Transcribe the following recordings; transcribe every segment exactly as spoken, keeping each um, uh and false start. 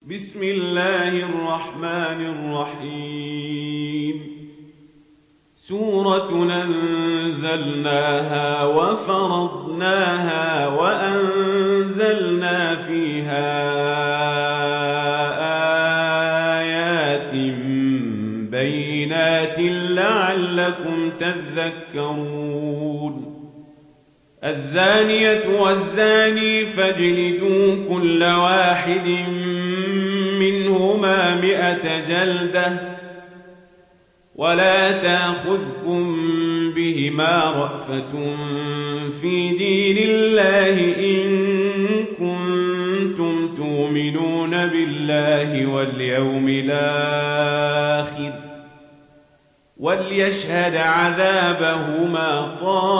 بسم الله الرحمن الرحيم. سورة أنزلناها وفرضناها وأنزلنا فيها آيات بينات لعلكم تذكرون. الزانية والزاني فاجلدوا كل واحد منهما مئة جلدة ولا تأخذكم بهما رأفة في دين الله إن كنتم تؤمنون بالله واليوم الآخر وليشهد عذابهما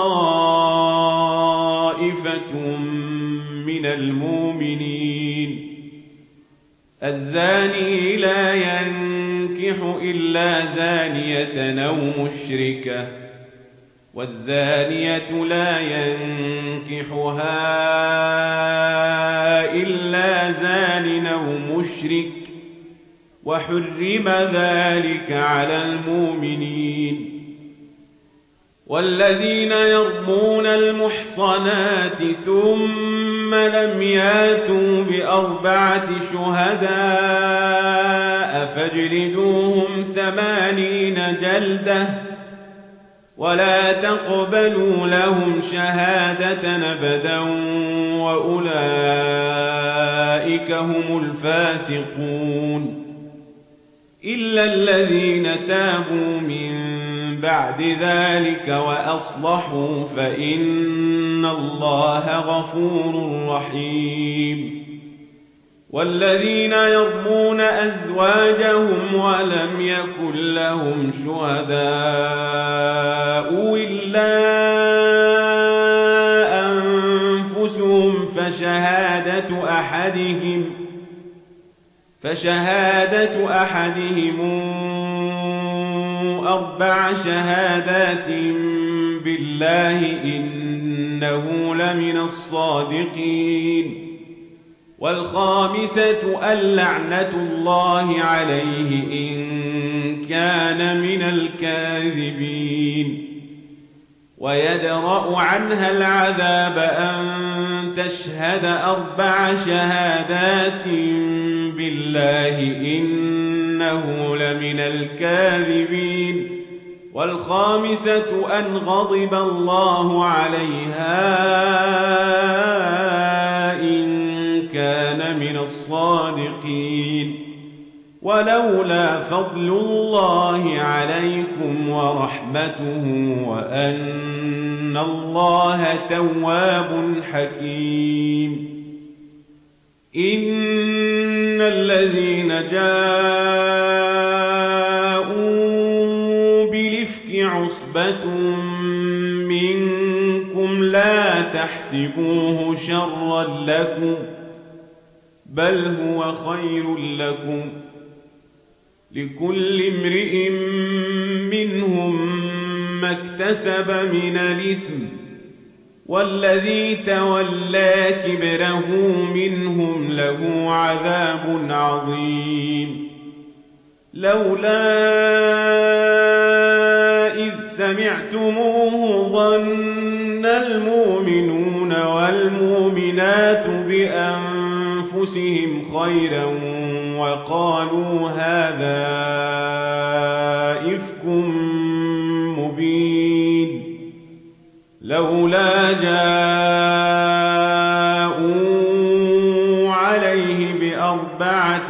طائفة من المؤمنين. الزاني لا ينكح إلا زانية أو مشركة والزانية لا ينكحها إلا زان أو مشرك وحرم ذلك على المؤمنين. والذين يرمون المحصنات ثم لم ياتوا بأربعة شهداء فاجلدوهم ثمانين جلدة ولا تقبلوا لهم شهادة أبدا وأولئك هم الفاسقون. إلا الذين تابوا من بعد ذلك وأصلحوا فإن الله غفور رحيم. والذين يرمون أزواجهم ولم يكن لهم شهداء إلا أنفسهم فشهادة أحدهم فشهادة أحدهم أربع شهادات بالله إنه لمن الصادقين. والخامسة اللعنة الله عليه إن كان من الكاذبين. ويدرأ عنها العذاب أن تشهد أربع شهادات بالله إنه لمن الكاذبين. والخامسة أن غضب الله عليها إن كان من الصادقين. ولولا فضل الله عليكم ورحمته وأن الله تواب حكيم. إن الذين جاءوا بالإفك عصبة منكم لا تحسبوه شرا لكم بل هو خير لكم لكل امرئ منهم ما اكتسب من الإثم والذي تولى كبره منهم له عذاب عظيم. لولا إذ سمعتموه ظن المؤمنون والمؤمنات بأنفسهم خيرا وقالوا هذا إفك مبين. لولا جاءوا عليه بأربعة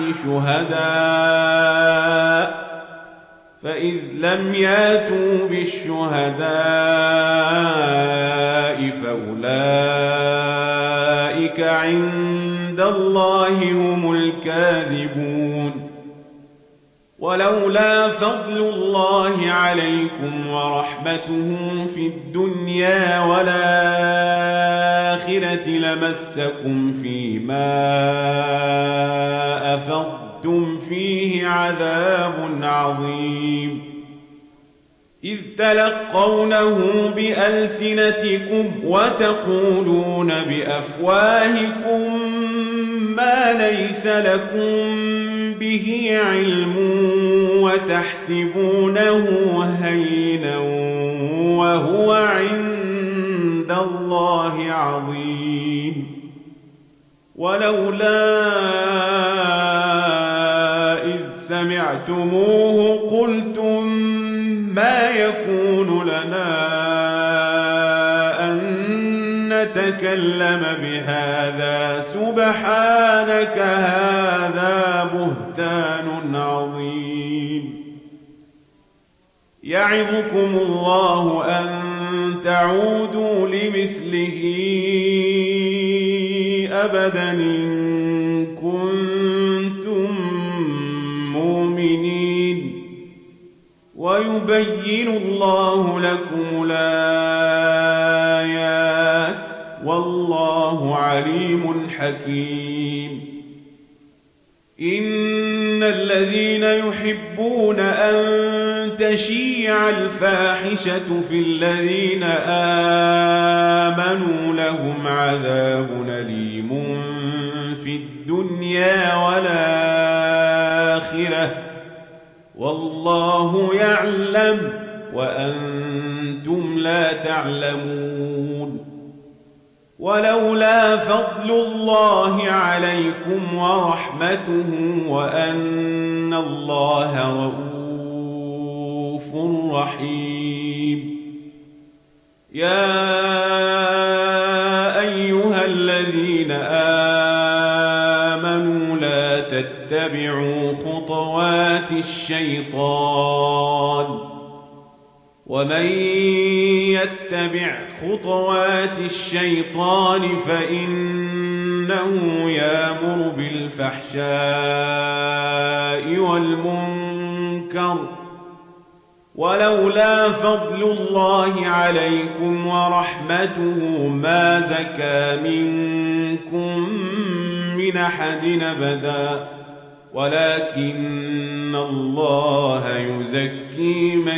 شهداء فإذ لم ياتوا بالشهداء فأولئك عند الله هم الكاذبون. ولولا فضل الله عليكم ورحمته في الدنيا والآخرة لمسكم فيما أفضتم فيه عذاب عظيم. إذ تلقونه بألسنتكم وتقولون بأفواهكم ما ما ليس لكم به علم وتحسبونه هينا وهو عند الله عظيم ولولا إذ سمعتموه قلتم ما يكون لنا أن نتكلم بهذا سبحانك هذا بهتان عظيم يعظكم الله أن تعودوا لمثله أبدا إن كنتم مؤمنين ويبين الله لكم الآيات والله عليم حكيم إن الذين يحبون أن تشيع الفاحشة في الذين آمنوا لهم عذاب أليم في الدنيا والآخرة والله يعلم وأنتم لا تعلمون ولولا فضل الله عليكم ورحمته وأن الله رؤوف رحيم يا أيها الذين آمنوا لا تتبعوا خطوات الشيطان ومن يتبع خطوات الشيطان فإنه يأمر بالفحشاء والمنكر ولولا فضل الله عليكم ورحمته ما زكى منكم من أحد أبدا ولكن الله يزكي من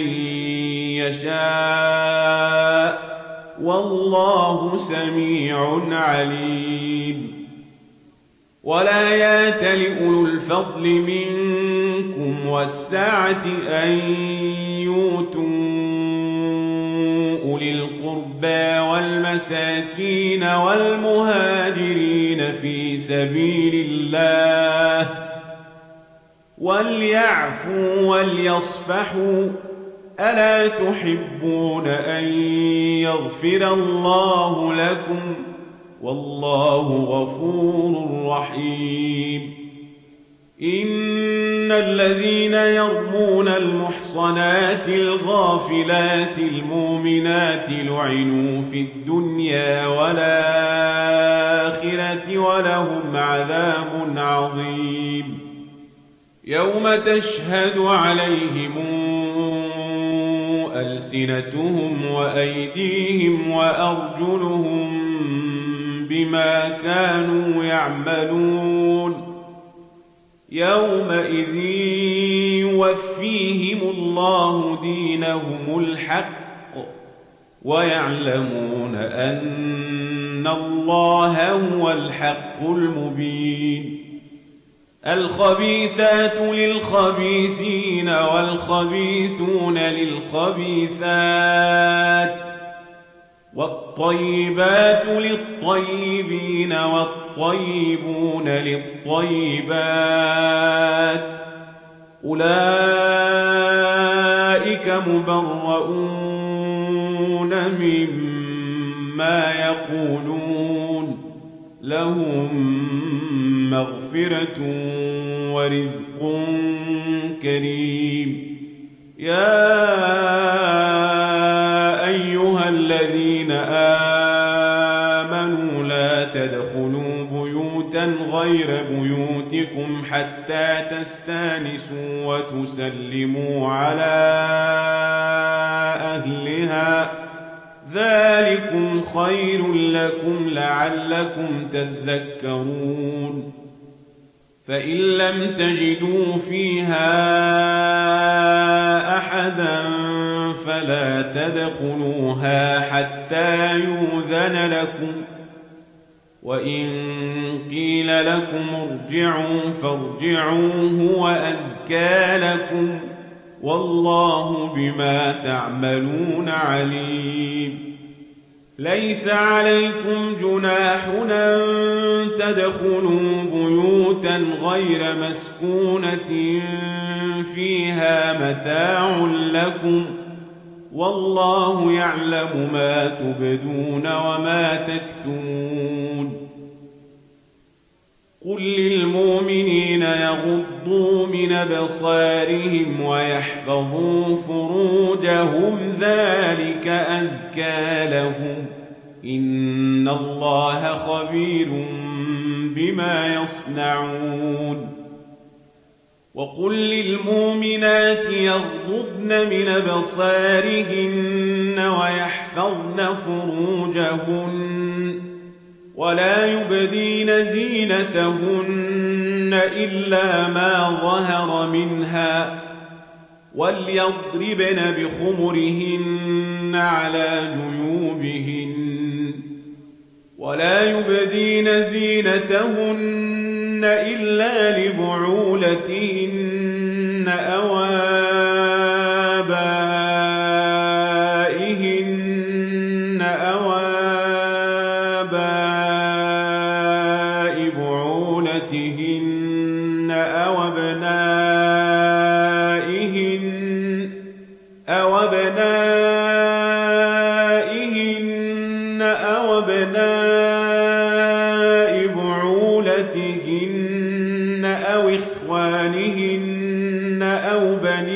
يشاء والله سميع عليم ولا يأتل أولو الفضل منكم والسعة أن يؤتوا أولي القربى والمساكين والمهاجرين في سبيل الله وليعفوا وليصفحوا ألا تحبون أن يغفر الله لكم والله غفور رحيم إن الذين يرمون المحصنات الغافلات المؤمنات لعنوا في الدنيا والآخرة ولهم عذاب عظيم يوم تشهد عليهم ألسنتهم وأيديهم وأرجلهم بما كانوا يعملون يومئذ يوفيهم الله دينهم الحق ويعلمون أن الله هو الحق المبين الخبيثات للخبيثين والخبيثون للخبيثات والطيبات للطيبين والطيبون للطيبات أولئك مبرؤون مما يقولون لهم مغفرة ورزق كريم يا أيها الذين آمنوا لا تدخلوا بيوتا غير بيوتكم حتى تستانسوا وتسلموا على أهلها ذلكم خير لكم لعلكم تذكرون فإن لم تجدوا فيها أحدا فلا تدخلوها حتى يؤذن لكم وإن قيل لكم ارجعوا فارجعوا هو أزكى لكم والله بما تعملون عليم. ليس عليكم جناح أن تدخلوا بيوتا غير مسكونة فيها متاع لكم والله يعلم ما تبدون وما تكتمون. قل للمؤمنين يغضوا من أبصارهم ويحفظوا فروجهم ذلك أزكى لهم إن الله خبير بما يصنعون. وقل للمؤمنات يغضضن من أبصارهن ويحفظن فروجهن ولا يبدين زينتهن إلا ما ظهر منها وليضربن بخمرهن على جيوبهن ولا يبدين زينتهن إلا لبعولتهن أو آبائهن أو آباء بعولتهن أو أبنائهن أو أبنائهن أو أبناء بعولتهن أو إخوانهن أو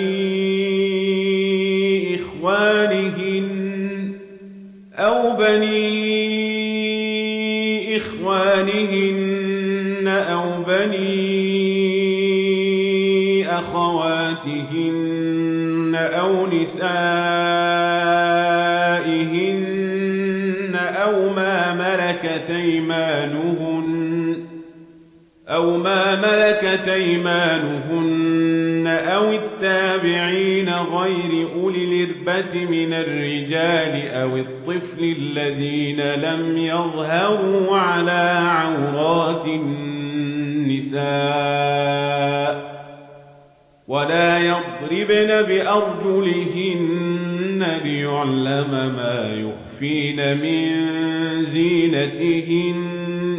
بني إخوانهن أو بني إخوانهن أو بني أخواتهن أو نسائهن أو ما ملكت أيمانهن أو ما ملكت أيمانهن أو التابعين غير أولي الإربة من الرجال أو الطفل الذين لم يظهروا على عورات النساء ولا يضربن بأرجلهن ليعلم ما يخفين من زينتهن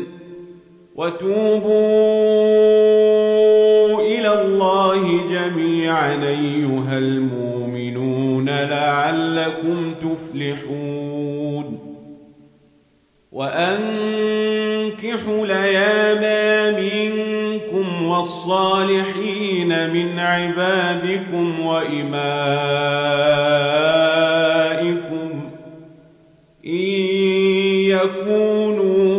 وتوبوا إلى الله جميعا أيها المؤمنون لعلكم تفلحون. وأنكحوا الأيام منكم والصالحين من عبادكم وإمائكم إن يكونوا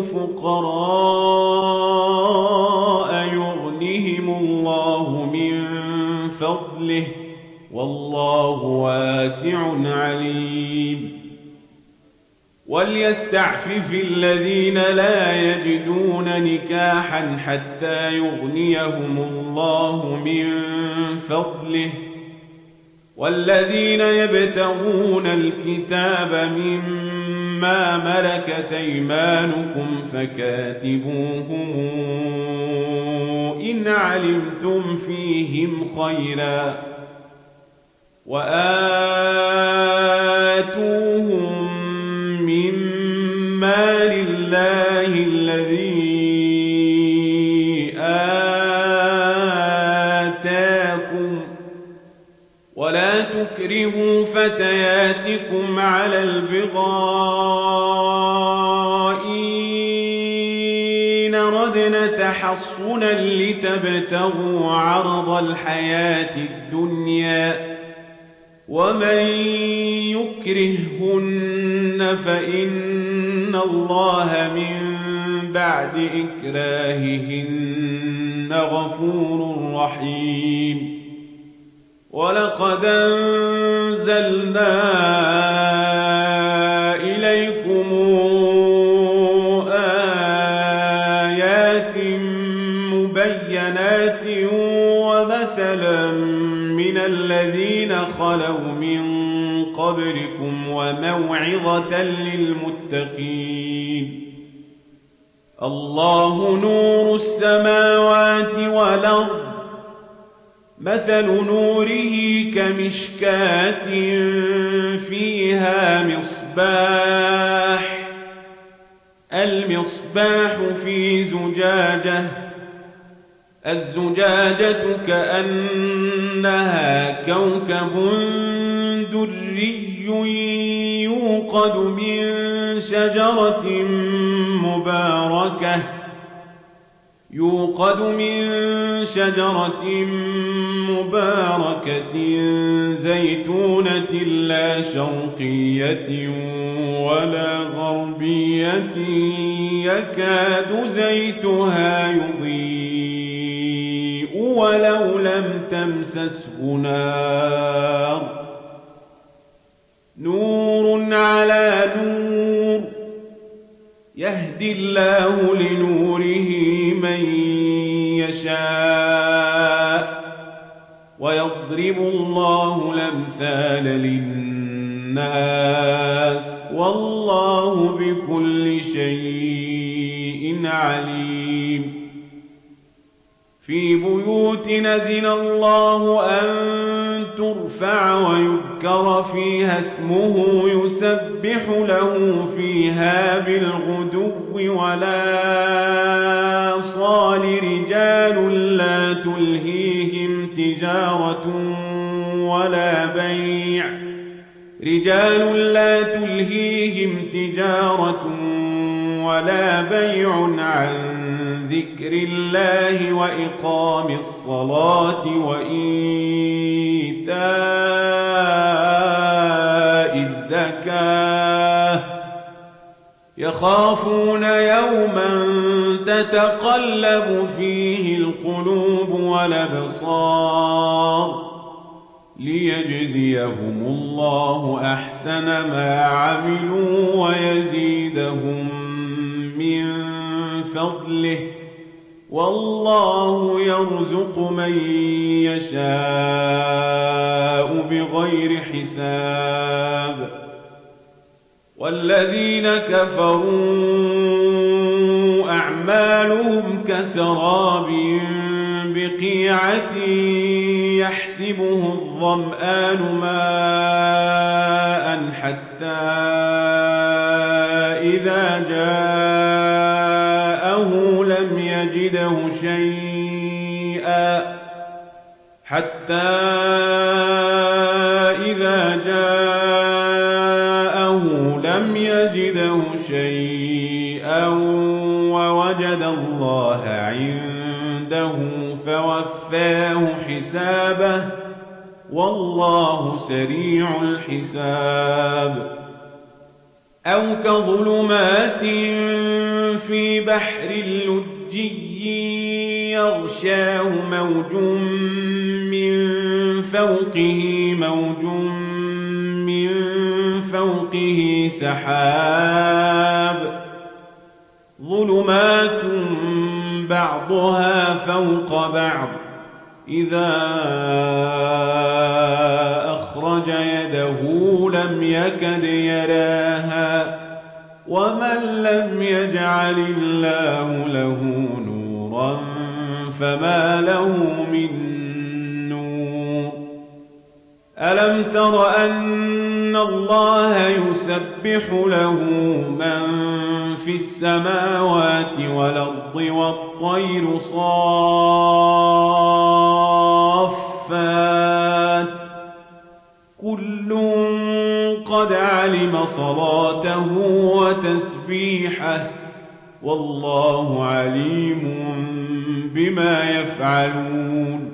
فقراء يغنهم الله من فضله والله واسع عليم. وليستعفف الذين لا يجدون نكاحا حتى يغنيهم الله من فضله والذين يبتغون الكتاب مما ملكت أيمانكم فكاتبوهم إن علمتم فيهم خيرا وآتوهم مما لله الذي آتاكم ولا تكرهوا فتياتكم على البغاء إن ردنا تحصنا لتبتغوا عرض الحياة الدنيا ومن يكرههن فإن الله من بعد إكراههن غفور رحيم. ولقد أنزلنا إليكم آيات مبينات ومثلا من الذين خلوا من قبلكم وموعظة للمتقين. الله نور السماوات والأرض مثل نوره كمشكاة فيها مصباح المصباح في زجاجة الزجاجة كأنها كوكب دري يوقد من شجرة مباركة يوقد من شجرة مباركة زيتونة لا شرقية ولا غربية يكاد زيتها يضيء ولو لم تمسسه نار نور على نور يهدي الله لنوره من يشاء ويضرب الله الأمثال للناس والله بكل شيء عليم في بيوت أذن الله أن ترفع ويذكر فيها اسمه يسبح له فيها بالغدو ولا صال رجال لا تلهيهم تجارة ولا بيع رجال لا تلهيهم تجارة ولا بيع عن ذكر الله وإقام الصلاة وإيتاء الزكاة يخافون يوما تتقلب فيه القلوب والأبصار ليجزيهم الله أحسن ما عملوا ويزيدهم من فضله والله يرزق من يشاء بغير حساب والذين كفروا أعمالهم كسراب بقيعة يحسبه الظمآن ماء حتى إذا جاءه لم يجده شيئا حتى إذا جاءه لم يجده شيئا ووجد الله عنده فوفاه حسابه والله سريع الحساب أو كظلمات في بحر لجي يغشاه موج من فوقه موج من فوقه سحاب ظلمات بعضها فوق بعض إذا أخرج يده لم يكد يراها ومن لم يجعل الله له نورا فما له من نور ألم تر أن الله يسبح له من في السماوات والأرض والطير صافات كل قد علم صلاته وتسبيحه والله عليم بما يفعلون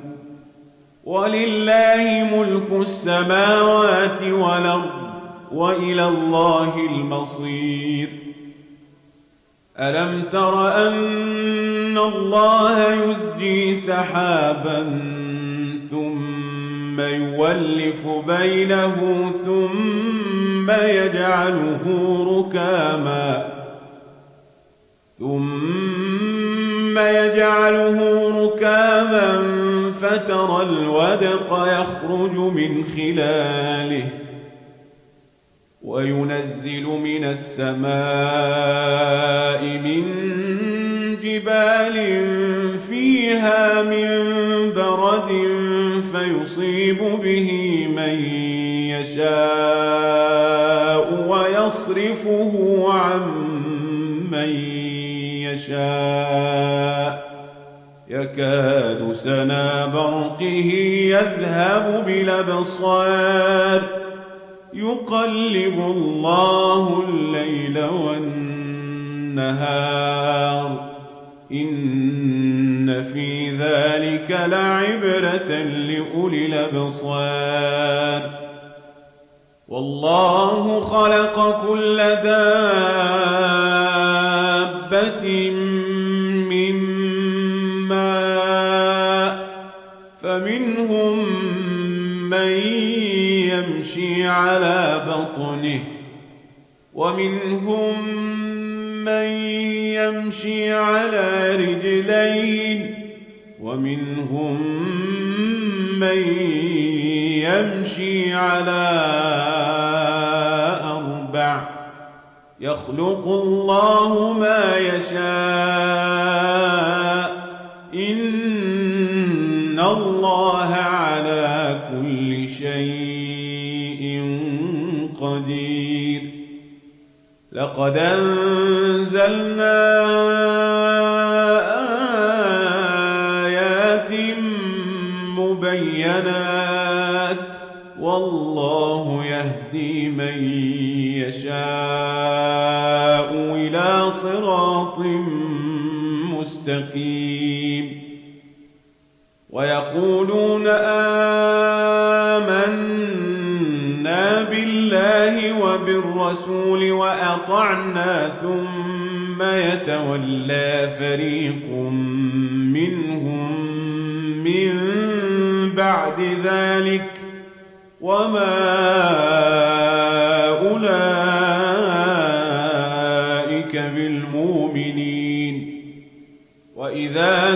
ولله ملك السماوات والأرض وإلى الله المصير ألم تر أن الله يزجي سحابا ثم يولف بينه ثم يجعله ركاما ثم يجعله ركاما فترى الودق يخرج من خلاله وينزل من السماء من جبال فيها من برد فيصيب به من يشاء ويصرفه عن من يشاء يكاد سنا برقه يذهب بالأبصار يقلب الله الليل والنهار إن في ذلك لعبرة لأولي الأبصار والله خلق كل دابة من ماء فمنهم من يمشي على بطنه ومنهم من يمشي على رجلين ومنهم من يمشي على أربع يخلق الله ما يشاء إن الله على كل شيء قدير لقد أنزلنا آيات مبينات والله يهدي من يشاء إلى صراط مستقيم ويقولون آمنا بالله وبالرسول وأطعنا ثم يتولى فريق منهم من بعد ذلك وما أولئك بالمؤمنين وإذا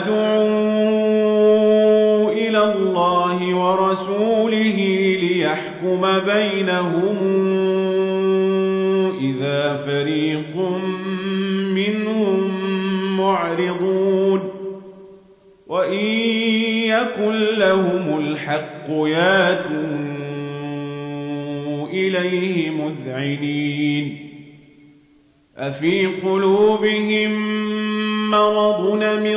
دعوا إلى الله ورسوله ليحكم بينهم إذا فريق منهم معرضون وإن يكن لهم الحق ياتوا إليه مذعنين أفي قلوبهم مرض أم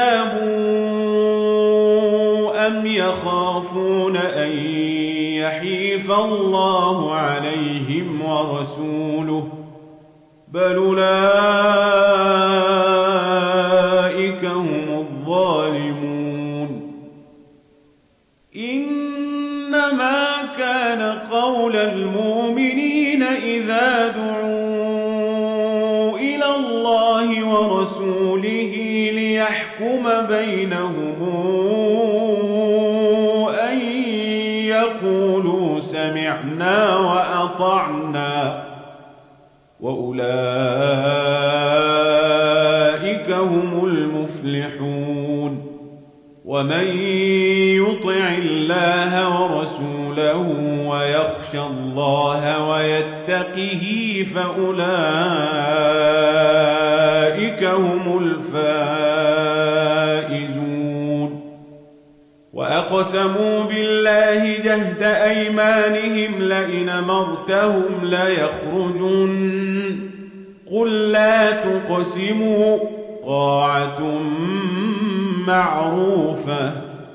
ارتابوا أم يخافون أن يحيف الله عليهم ورسوله بل أولئك هم الظالمون إنما كان قول المؤمنين إذا دعوا إلى الله ورسوله ليحكم بينهم أن يقولوا سمعنا وأطعنا وأولئك هم المفلحون ومن يطع الله ورسوله ويخشى الله ويتقه فأولئك هم الفائزون وأقسموا بالله جهد أيمانهم لئن أمرتهم ليخرجن قل لا تقسموا طاعة معروفة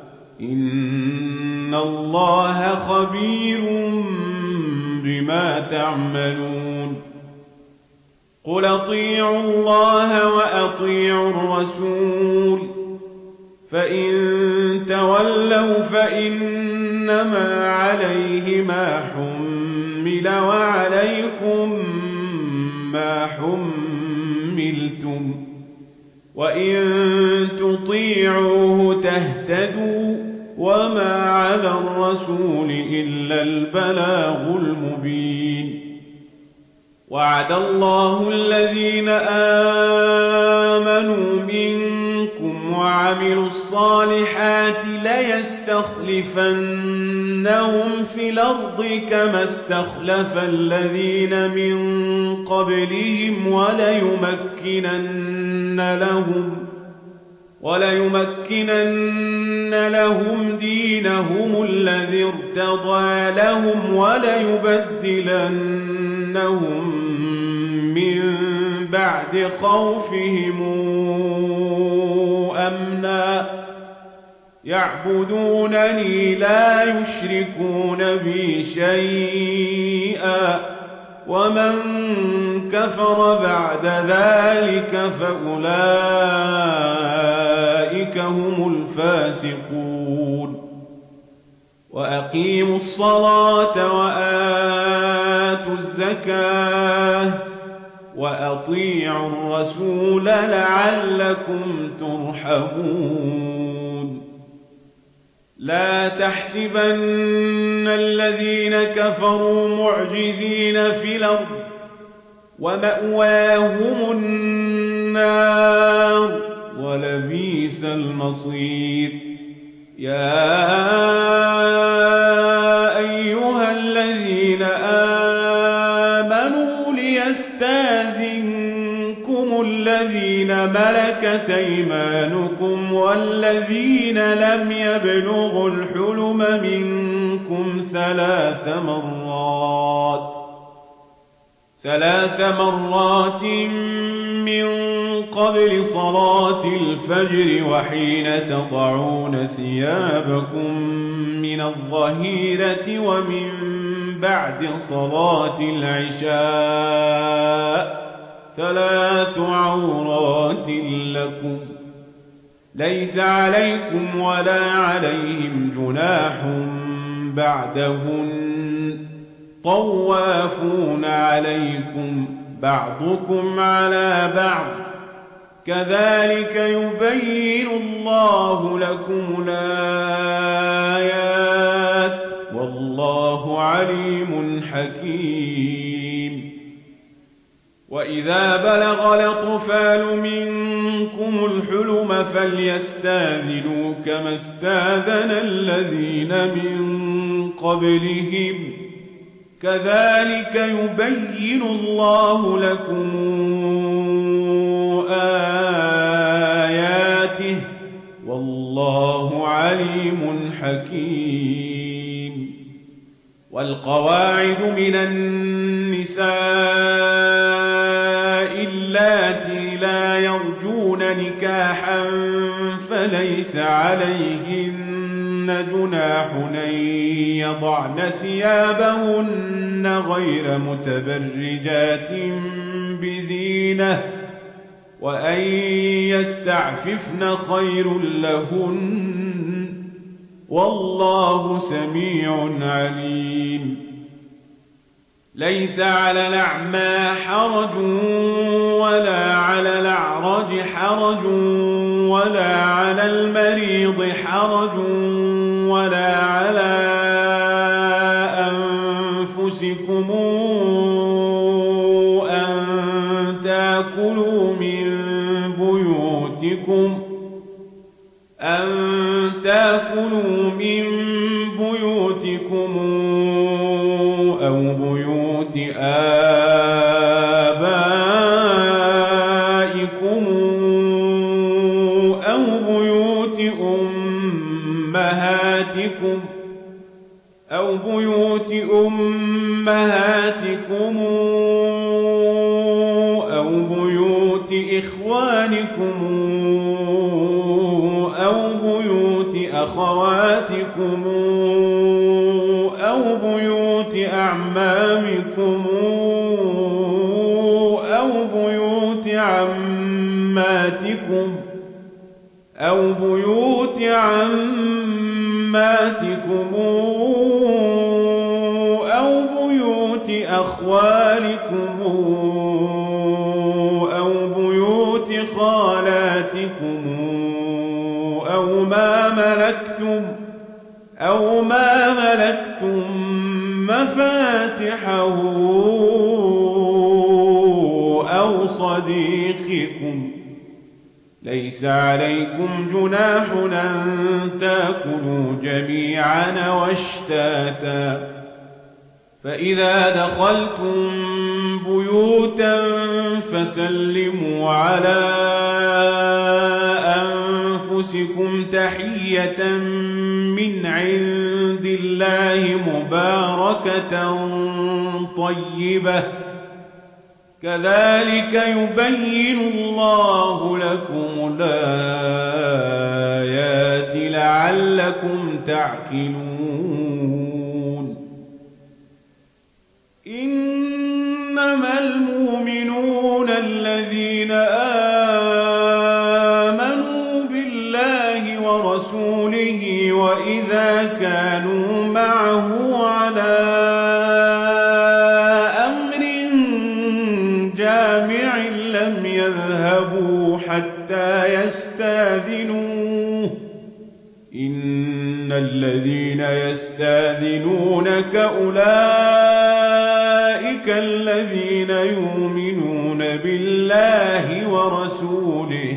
إن الله خبير بما تعملون قل أطيعوا الله وأطيعوا الرسول فإن تولوا فإنما عليه ما حمل وعليكم ما حملتم وإن تطيعوه تهتدوا وما على الرسول إلا البلاغ المبين وعد الله الذين آمنوا منكم وعملوا الصالحات ليستخلفنهم في الأرض كما استخلف الذين من قبلهم وليمكنن لهم وليمكنن لهم دينهم الذي ارتضى لهم وليبدلنهم من بعد خوفهم أمنا يعبدونني لا يشركون بي شيئا ومن كفر بعد ذلك فأولئك هم الفاسقون وأقيموا الصلاة وآتوا الزكاة وأطيعوا الرسول لعلكم ترحمون لا تحسبن الذين كفروا معجزين في الأرض ومأواهم النار ولبئس المصير يا أيها الذين آمنوا ليستاذنكم الذين ملكت أيمانكم والذين لم يبلغوا الحلم منكم ثلاث مرات ثلاث مرات من قبل صلاة الفجر وحين تضعون ثيابكم من الظهيرة ومن بعد صلاة العشاء ثلاث عورات لكم ليس عليكم ولا عليهم جناح بعدهن طوافون عليكم بعضكم على بعض كذلك يبين الله لكم الآيات والله عليم حكيم وإذا بلغ الأطفال منكم الحلم فليستاذنوا كما استاذن الذين من قبلهم كذلك يبين الله لكم آياته والله عليم حكيم والقواعد من النساء اللاتي لا يرجون نكاحا فليس عليهن جناح أن يضعن ثيابهن غير متبرجات بزينة وأن يستعففن خير لهن والله سميع عليم ليس على الأعمى حرج ولا على الأعرج حرج ولا على المريض حرج ولا على أنفسكم أن تأكلوا من بيوتكم أن تأكلوا من بيوتكم أو بيوت آبائكم أو بيوت أمهاتكم أو بيوت أمهاتكم أو بيوت إخوانكم أو بيوت أخواتكم أو بيوت أعمامكم أو بيوت عماتكم أو بيوت عماتكم أو بيوت أخوالكم أو بيوت خالاتكم أو ما ملكتم أو ما ملكتم مفاتحه أو صديقكم ليس عليكم جناح أن تأكلوا جميعا واشتاتا فإذا دخلتم بيوتا فسلموا على أنفسكم تحية من عند الله مباركة طيبة كذلك يبين الله لكم الآيات لعلكم تعقلون إنما المؤمنون الذين آمنوا بالله ورسوله وإذا كانوا معه على أمر جامع لم يذهبوا حتى يستاذنوه إن الذين يستاذنونك أولئك الذين يؤمنون بالله ورسوله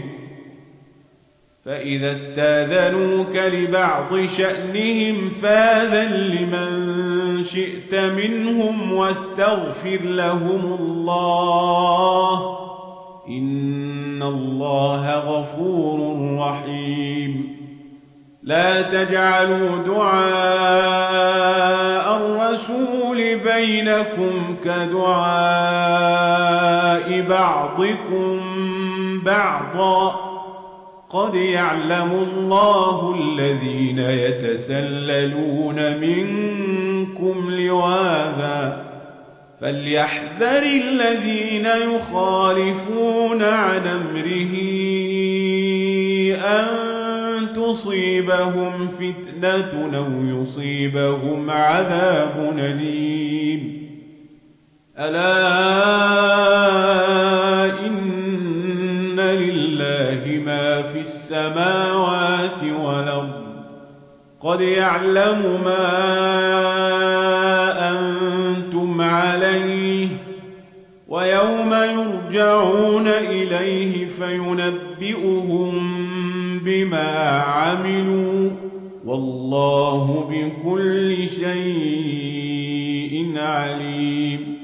فإذا استاذنوك لبعض شأنهم فاذن لمن شئت منهم واستغفر لهم الله إن الله غفور رحيم لا تجعلوا دعاء الرسول بينكم كدعاء بعضكم بعضا قد يعلم الله الذين يتسللون منكم لواذا فليحذر الذين يخالفون عن أمره أن تصيبهم فتنة أو يصيبهم عذاب أليم ألا إن لله ما في السماوات والأرض قد يعلم ما أنتم عليه ويوم يرجعون إليه فينبئهم بما عملوا والله بكل شيء عليم